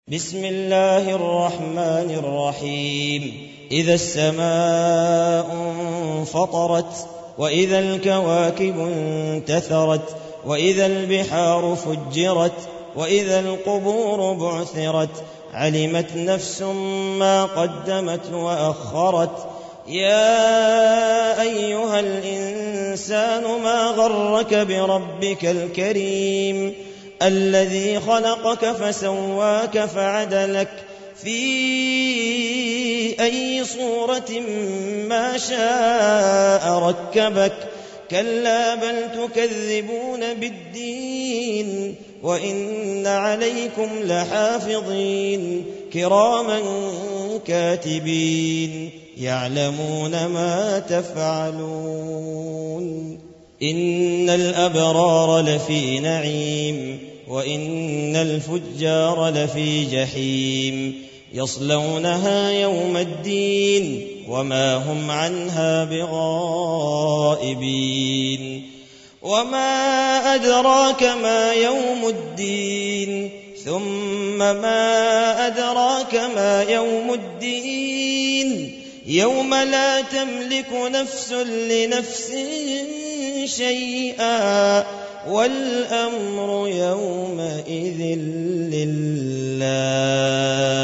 بسم الله الرحمن الرحيم إذا السماء انفطرت وإذا الكواكب انتثرت وإذا البحار فجرت وإذا القبور بعثرت علمت نفس ما قدمت وأخرت يا أيها الإنسان ما غرك بربك الكريم الذي خلقك فسواك فعدلك في أي صورة ما شاء ركبك كلا بل تكذبون بالدين وإن عليكم لحافظين كراما كاتبين يعلمون ما تفعلون إن الأبرار لفي نعيم وإن الفجار لفي جحيم يصلونها يوم الدين وما هم عنها بغائبين وما أدراك ما يوم الدين ثم ما أدراك ما يوم الدين يوم لا تملك نفس لنفس شيئا والأمر يومئذ لله